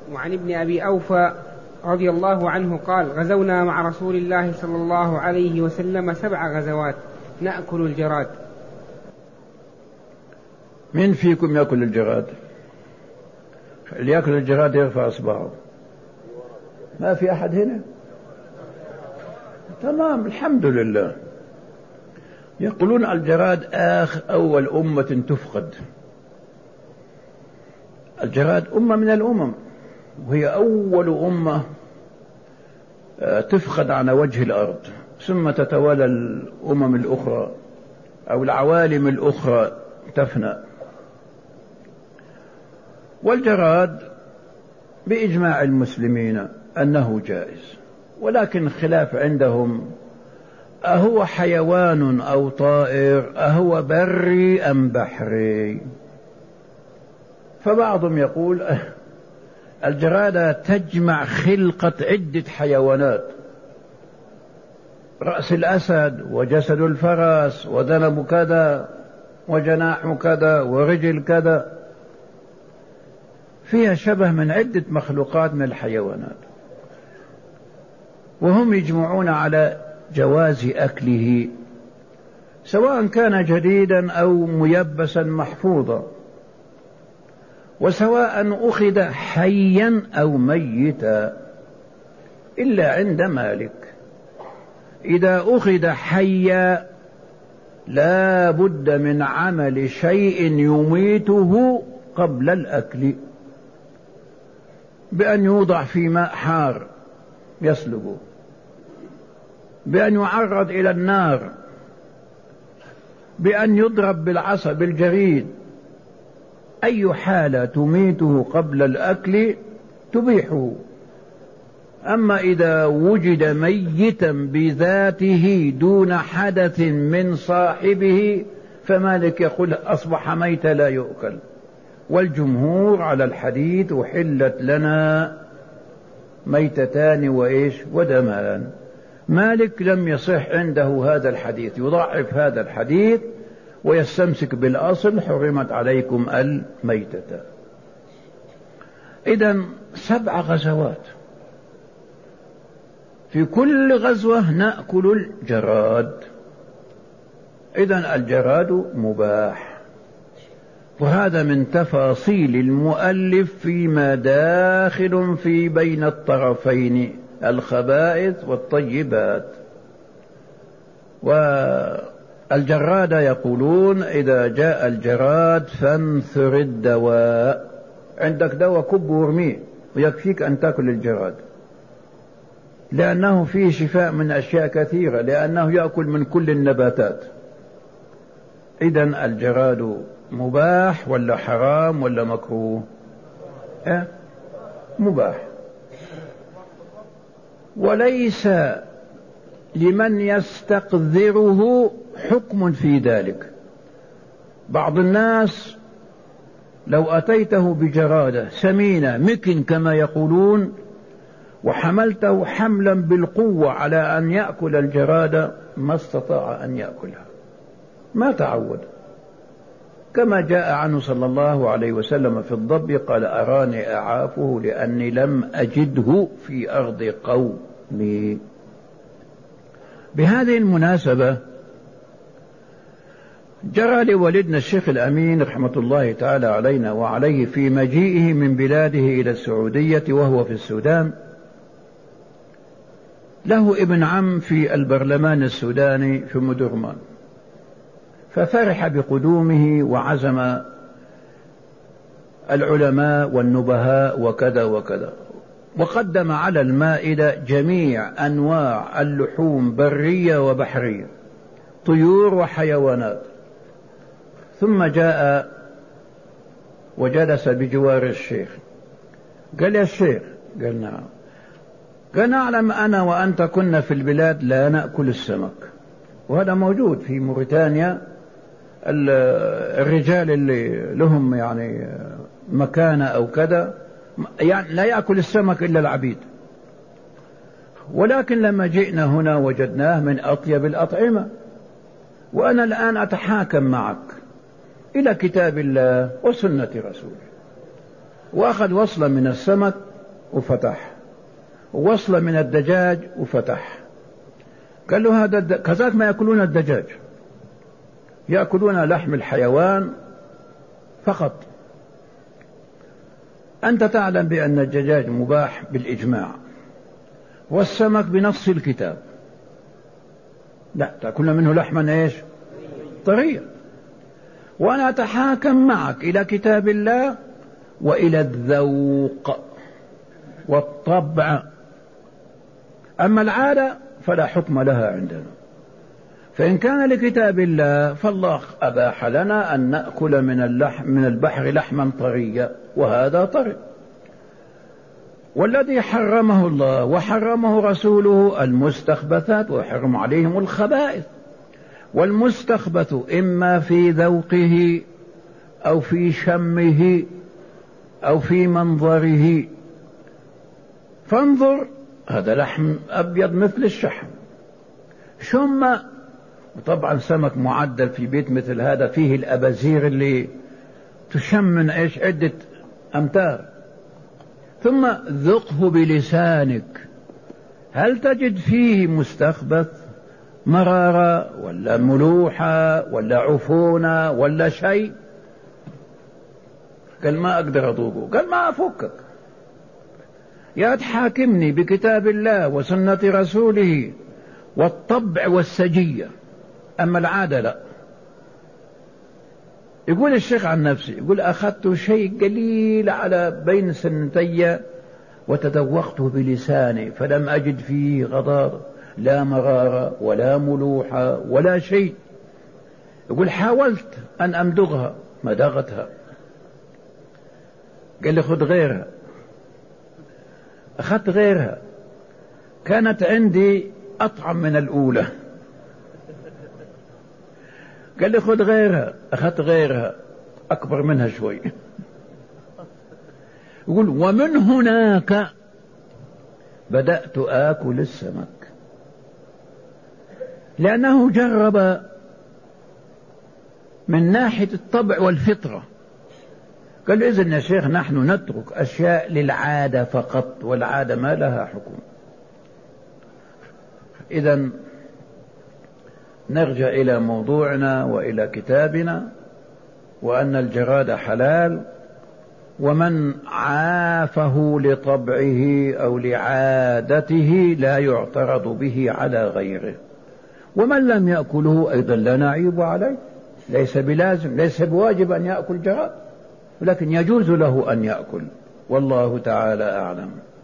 وعن ابن أبي أوفى رضي الله عنه قال: غزونا مع رسول الله صلى الله عليه وسلم 7 غزوات نأكل الجراد. من فيكم يأكل الجراد؟ اللي يأكل الجراد يرفع أصبعه. ما في أحد هنا؟ تمام، الحمد لله. يقولون الجراد أول أمة تفقد. الجراد أمة من الأمم، وهي أول أمة تفقد على وجه الأرض، ثم تتوالى الأمم الأخرى أو العوالم الأخرى تفنى. والجراد بإجماع المسلمين أنه جائز، ولكن خلاف عندهم: أهو حيوان أو طائر؟ أهو بري أم بحري؟ فبعضهم يقول الجرادة تجمع خلقة عدة حيوانات: رأس الأسد، وجسد الفرس، وذنب كذا، وجناح كذا، ورجل كذا، فيها شبه من عدة مخلوقات من الحيوانات. وهم يجمعون على جواز أكله، سواء كان جديدا أو ميبسا محفوظا، وسواء أخذ حيا أو ميتا، إلا عند مالك إذا أخذ حيا لا بد من عمل شيء يميته قبل الأكل، بأن يوضع في ماء حار يسلبه، بأن يعرض إلى النار، بأن يضرب بالعصا بالجريد. أي حالة تميته قبل الأكل تبيحه. أما إذا وجد ميتا بذاته دون حدث من صاحبه فمالك يقول أصبح ميتا لا يؤكل. والجمهور على الحديث: أحلت لنا ميتتان ودمان. مالك لم يصح عنده هذا الحديث، يضعف هذا الحديث ويستمسك بالأصل: حرمت عليكم الميتة. إذن 7 غزوات، في كل غزوة نأكل الجراد. إذن الجراد مباح، وهذا من تفاصيل المؤلف فيما داخل في بين الطرفين: الخبائث والطيبات. والجراد يقولون: إذا جاء الجراد فانثر الدواء. عندك دواء كب ورميه، ويكفيك أن تأكل الجراد، لأنه فيه شفاء من أشياء كثيرة، لأنه يأكل من كل النباتات. إذن الجراد مباح ولا حرام ولا مكروه؟ مباح. وليس لمن يستقذره حكم في ذلك. بعض الناس لو أتيته بجرادة سمينة مكن كما يقولون، وحملته حملا بالقوة على أن يأكل الجرادة، ما استطاع أن يأكلها، ما تعود. كما جاء عنه صلى الله عليه وسلم في الضب قال: أراني أعافه لأني لم أجده في أرض قومي. بهذه المناسبة جرى لوالدنا الشيخ الأمين رحمة الله تعالى علينا وعليه في مجيئه من بلاده إلى السعودية وهو في السودان، له ابن عم في البرلمان السوداني في مدرمان، ففرح بقدومه وعزم العلماء والنبهاء وكذا وكذا، وقدم على المائدة جميع أنواع اللحوم برية وبحرية، طيور وحيوانات. ثم جاء وجلس بجوار الشيخ. قال: يا الشيخ. قال: نعم. قال: نعلم أنا وأنت كنا في البلاد لا نأكل السمك، وهذا موجود في موريتانيا. الرجال اللي لهم يعني مكانة أو كذا يعني لا يأكل السمك إلا العبيد، ولكن لما جئنا هنا وجدناه من أطيب الأطعمة. وأنا الآن أتحاكم معك إلى كتاب الله وسنة رسوله. وأخذ وصلا من السمك وفتح، ووصلة من الدجاج وفتح. قال له هذا كذلك ما يأكلون الدجاج، يأكلون لحم الحيوان فقط. أنت تعلم بأن الدجاج مباح بالإجماع، والسمك بنص الكتاب، لا تأكلون منه لحما ايش؟ طريا. وأنا أتحاكم معك إلى كتاب الله وإلى الذوق والطبع، أما العادة فلا حكم لها عندنا. فإن كان لكتاب الله فالله أباح لنا أن نأكل من البحر لحما طريا، وهذا طري. والذي حرمه الله وحرمه رسوله المستخبثات، وحرم عليهم الخبائث. والمستخبث إما في ذوقه أو في شمه أو في منظره. فانظر، هذا لحم أبيض مثل الشحم، ثم طبعا سمك معدل في بيت مثل هذا فيه الأبازير اللي تشم من ايش عدة أمتار، ثم ذقه بلسانك، هل تجد فيه مستخبث مرارة ولا ملوحة ولا عفونة ولا شيء؟ قال ما أقدر أذوقه. قال ما أفكك، يا تحاكمني بكتاب الله وسنة رسوله والطبع والسجية، أما العادة لا. يقول الشيخ عن نفسه، يقول أخذت شيء قليل على بين سنتي وتذوقته بلساني فلم أجد فيه غضاضة، لا مرارة ولا ملوحة ولا شيء. يقول حاولت أن أمدغها مدغتها. قال لي خذ غيرها. أخذت غيرها، كانت عندي أطعم من الأولى. قال لي خذ غيرها. أخذت غيرها أكبر منها شوي. يقول ومن هناك بدأت آكل السمك، لأنه جرب من ناحية الطبع والفطرة. قال له إذن يا شيخ نحن نترك أشياء للعادة فقط، والعادة ما لها حكم. إذن نرجع إلى موضوعنا وإلى كتابنا، وأن الجراد حلال، ومن عافه لطبعه أو لعادته لا يعترض به على غيره، ومن لم يأكله أيضا لا نعيب عليه، ليس بلازم، ليس بواجب أن يأكل جراد، ولكن يجوز له أن يأكل، والله تعالى أعلم.